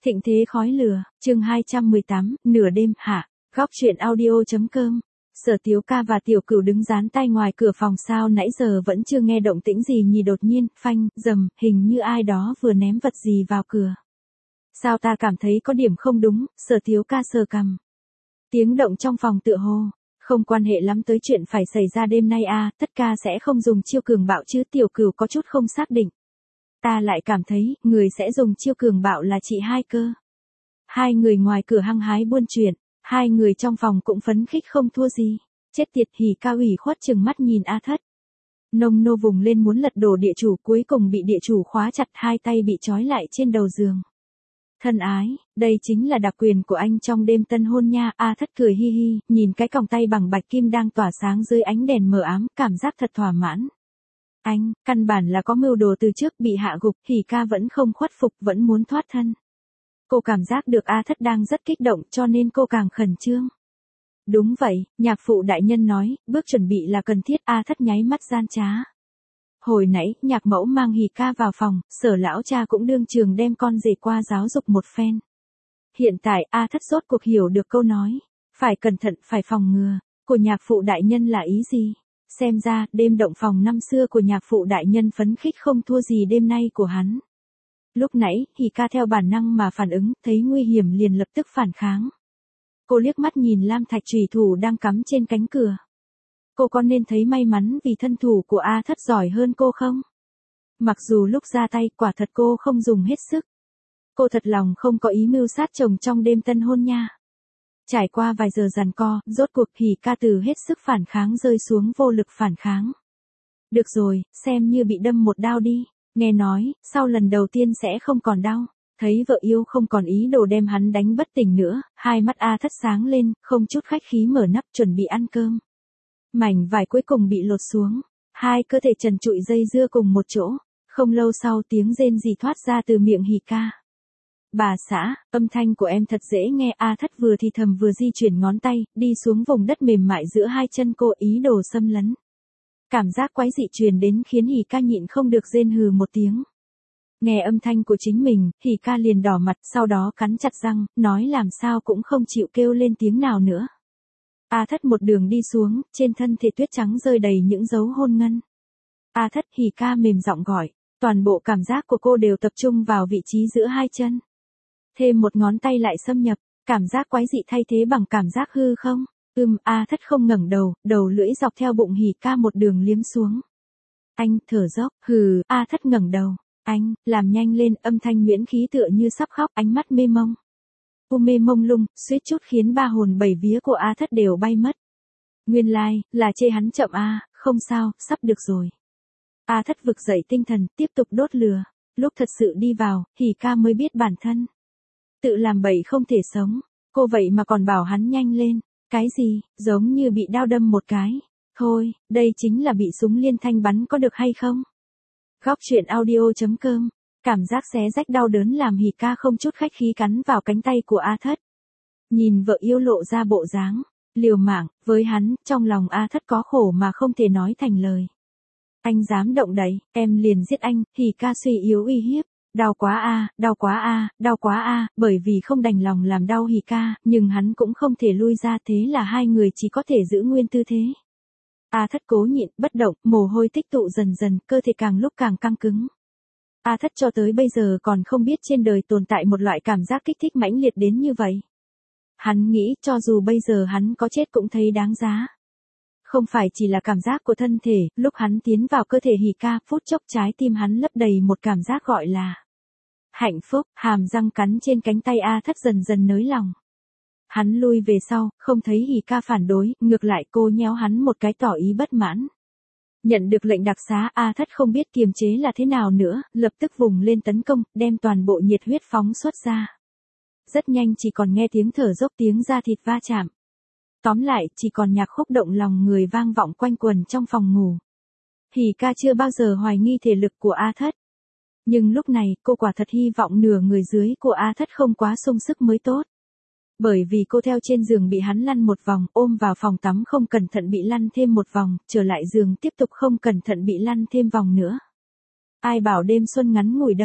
Thịnh thế khói lửa, chương 218, nửa đêm hạ, góc chuyện audio.com. Sở Tiếu Ca và Tiểu Cửu đứng dán tay ngoài cửa phòng, sao nãy giờ vẫn chưa nghe động tĩnh gì nhỉ? Đột nhiên, phanh, rầm, hình như ai đó vừa ném vật gì vào cửa. Sao ta cảm thấy có điểm không đúng? Sở Tiếu Ca sờ cằm. Tiếng động trong phòng tựa hồ không quan hệ lắm tới chuyện phải xảy ra đêm nay à, tất ca sẽ không dùng chiêu cường bạo chứ? Tiểu Cửu có chút không xác định. Ta lại cảm thấy, người sẽ dùng chiêu cường bạo là chị hai cơ. Hai người ngoài cửa hăng hái buôn chuyện, hai người trong phòng cũng phấn khích không thua gì. Chết tiệt, Hỉ Ca ủy khuất chừng mắt nhìn A Thất. Nông nô vùng lên muốn lật đổ địa chủ, cuối cùng bị địa chủ khóa chặt, hai tay bị trói lại trên đầu giường. Thân ái, đây chính là đặc quyền của anh trong đêm tân hôn nha. A Thất cười hi hi, nhìn cái còng tay bằng bạch kim đang tỏa sáng dưới ánh đèn mờ ám, cảm giác thật thỏa mãn. Anh, căn bản là có mưu đồ từ trước, bị hạ gục, Hỉ Ca vẫn không khuất phục, vẫn muốn thoát thân. Cô cảm giác được A Thất đang rất kích động, cho nên cô càng khẩn trương. Đúng vậy, nhạc phụ đại nhân nói, bước chuẩn bị là cần thiết. A Thất nháy mắt gian trá. Hồi nãy, nhạc mẫu mang Hỉ Ca vào phòng, Sở lão cha cũng đương trường đem con rể qua giáo dục một phen. Hiện tại, A Thất rốt cuộc hiểu được câu nói, phải cẩn thận, phải phòng ngừa, của nhạc phụ đại nhân là ý gì. Xem ra, đêm động phòng năm xưa của nhạc phụ đại nhân phấn khích không thua gì đêm nay của hắn. Lúc nãy, Hỉ Ca theo bản năng mà phản ứng, thấy nguy hiểm liền lập tức phản kháng. Cô liếc mắt nhìn lam thạch chùy thủ đang cắm trên cánh cửa. Cô có nên thấy may mắn vì thân thủ của A Thất giỏi hơn cô không? Mặc dù lúc ra tay, quả thật cô không dùng hết sức. Cô thật lòng không có ý mưu sát chồng trong đêm tân hôn nha. Trải qua vài giờ giằng co, rốt cuộc Hỉ Ca từ hết sức phản kháng rơi xuống vô lực phản kháng. Được rồi, xem như bị đâm một đao đi. Nghe nói, sau lần đầu tiên sẽ không còn đau. Thấy vợ yêu không còn ý đồ đem hắn đánh bất tỉnh nữa, hai mắt A Thất sáng lên, không chút khách khí mở nắp chuẩn bị ăn cơm. Mảnh vải cuối cùng bị lột xuống, hai cơ thể trần trụi dây dưa cùng một chỗ. Không lâu sau, tiếng rên rỉ thoát ra từ miệng Hỉ Ca. Bà xã, âm thanh của em thật dễ nghe. A Thất vừa thì thầm vừa di chuyển ngón tay, đi xuống vùng đất mềm mại giữa hai chân cô, ý đồ xâm lấn. Cảm giác quái dị truyền đến khiến Hỉ Ca nhịn không được rên hừ một tiếng. Nghe âm thanh của chính mình, Hỉ Ca liền đỏ mặt, sau đó cắn chặt răng, nói làm sao cũng không chịu kêu lên tiếng nào nữa. A Thất một đường đi xuống, trên thân thể tuyết trắng rơi đầy những dấu hôn ngân. A Thất, Hỉ Ca mềm giọng gọi, toàn bộ cảm giác của cô đều tập trung vào vị trí giữa hai chân. Thêm một ngón tay lại xâm nhập, cảm giác quái dị thay thế bằng cảm giác hư không. A Thất không ngẩng đầu, đầu lưỡi dọc theo bụng Hỉ Ca một đường liếm xuống. Anh, thở dốc, hừ. A Thất ngẩng đầu. Anh, làm nhanh lên. Âm thanh nguyễn khí tựa như sắp khóc, ánh mắt mê mông. Mê mông lung, suýt chút khiến ba hồn bảy vía của A Thất đều bay mất. Nguyên lai, là chê hắn chậm à, không sao, sắp được rồi. A Thất vực dậy tinh thần, tiếp tục đốt lửa. Lúc thật sự đi vào, Hỉ Ca mới biết bản thân tự làm bậy không thể sống. Cô vậy mà còn bảo hắn nhanh lên. Cái gì, giống như bị đao đâm một cái. Thôi, đây chính là bị súng liên thanh bắn, có được hay không? Góc chuyện audio.com. Cảm giác xé rách đau đớn làm Hỉ Ca không chút khách khí cắn vào cánh tay của A Thất. Nhìn vợ yêu lộ ra bộ dáng liều mạng với hắn, trong lòng A Thất có khổ mà không thể nói thành lời. Anh dám động đậy, em liền giết anh. Hỉ Ca suy yếu uy hiếp. Đau quá a, đau quá a, đau quá a. Bởi vì không đành lòng làm đau Hỉ Ca, nhưng hắn cũng không thể lui ra, thế là hai người chỉ có thể giữ nguyên tư thế. A Thất cố nhịn, bất động, mồ hôi tích tụ dần dần, cơ thể càng lúc càng căng cứng. A Thất cho tới bây giờ còn không biết trên đời tồn tại một loại cảm giác kích thích mãnh liệt đến như vậy. Hắn nghĩ cho dù bây giờ hắn có chết cũng thấy đáng giá. Không phải chỉ là cảm giác của thân thể, lúc hắn tiến vào cơ thể Hỉ Ca, phút chốc trái tim hắn lấp đầy một cảm giác gọi là hạnh phúc. Hàm răng cắn trên cánh tay A Thất dần dần nới lòng. Hắn lui về sau, không thấy Hỉ Ca phản đối, ngược lại cô nhéo hắn một cái tỏ ý bất mãn. Nhận được lệnh đặc xá, A Thất không biết kiềm chế là thế nào nữa, lập tức vùng lên tấn công, đem toàn bộ nhiệt huyết phóng xuất ra. Rất nhanh chỉ còn nghe tiếng thở dốc, tiếng da thịt va chạm. Tóm lại, chỉ còn nhạc khúc động lòng người vang vọng quanh quần trong phòng ngủ. Hỉ Ca chưa bao giờ hoài nghi thể lực của A Thất. Nhưng lúc này, cô quả thật hy vọng nửa người dưới của A Thất không quá sung sức mới tốt. Bởi vì cô theo trên giường bị hắn lăn một vòng, ôm vào phòng tắm không cẩn thận bị lăn thêm một vòng, trở lại giường tiếp tục không cẩn thận bị lăn thêm vòng nữa. Ai bảo đêm xuân ngắn ngủi đâu.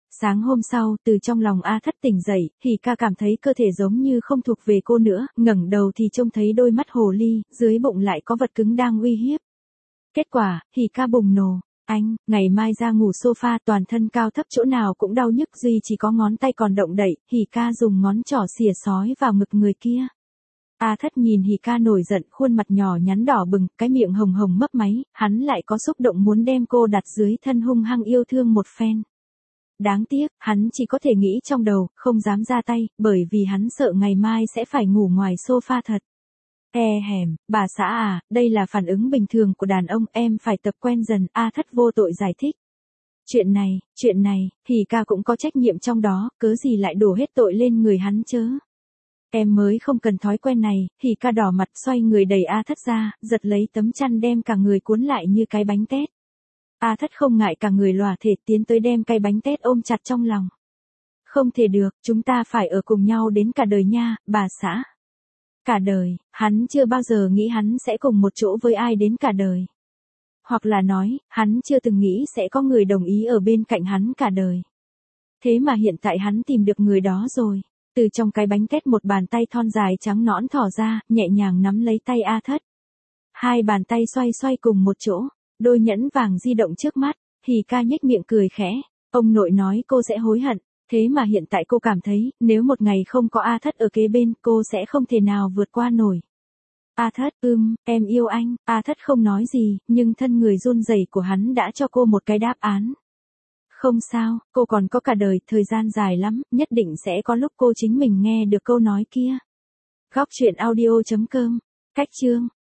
Sáng hôm sau, từ trong lòng A Thất tỉnh dậy, Hỉ ca cảm thấy cơ thể giống như không thuộc về cô nữa, ngẩng đầu thì trông thấy đôi mắt hồ ly, dưới bụng lại có vật cứng đang uy hiếp. Kết quả, Hỉ ca bùng nổ. Anh, ngày mai ra ngủ sofa, toàn thân cao thấp chỗ nào cũng đau nhức, duy chỉ có ngón tay còn động đậy. Hỉ ca dùng ngón trỏ xìa xói vào ngực người kia. A Thất nhìn Hỉ ca nổi giận, khuôn mặt nhỏ nhắn đỏ bừng, cái miệng hồng hồng mấp máy, hắn lại có xúc động muốn đem cô đặt dưới thân hung hăng yêu thương một phen. Đáng tiếc, hắn chỉ có thể nghĩ trong đầu, không dám ra tay, bởi vì hắn sợ ngày mai sẽ phải ngủ ngoài sofa thật. Hèm, bà xã à, đây là phản ứng bình thường của đàn ông, em phải tập quen dần, A Thất vô tội giải thích. Chuyện này, thì ca cũng có trách nhiệm trong đó, cớ gì lại đổ hết tội lên người hắn chớ. Em mới không cần thói quen này, thì ca đỏ mặt xoay người đẩy A Thất ra, giật lấy tấm chăn đem cả người cuốn lại như cái bánh tét. A Thất không ngại cả người lòa thể tiến tới đem cái bánh tét ôm chặt trong lòng. Không thể được, chúng ta phải ở cùng nhau đến cả đời nha, bà xã. Cả đời, hắn chưa bao giờ nghĩ hắn sẽ cùng một chỗ với ai đến cả đời. Hoặc là nói, hắn chưa từng nghĩ sẽ có người đồng ý ở bên cạnh hắn cả đời. Thế mà hiện tại hắn tìm được người đó rồi. Từ trong cái bánh tét một bàn tay thon dài trắng nõn thỏ ra, nhẹ nhàng nắm lấy tay A Thất. Hai bàn tay xoay xoay cùng một chỗ, đôi nhẫn vàng di động trước mắt, Hỉ ca nhếch miệng cười khẽ. Ông nội nói cô sẽ hối hận, thế mà hiện tại cô cảm thấy, nếu một ngày không có A Thất ở kế bên, cô sẽ không thể nào vượt qua nổi. A Thất, em yêu anh. A Thất không nói gì, nhưng thân người run rẩy của hắn đã cho cô một cái đáp án. Không sao, cô còn có cả đời, thời gian dài lắm, nhất định sẽ có lúc cô chính mình nghe được câu nói kia. Góc truyện audio.com. Cách chương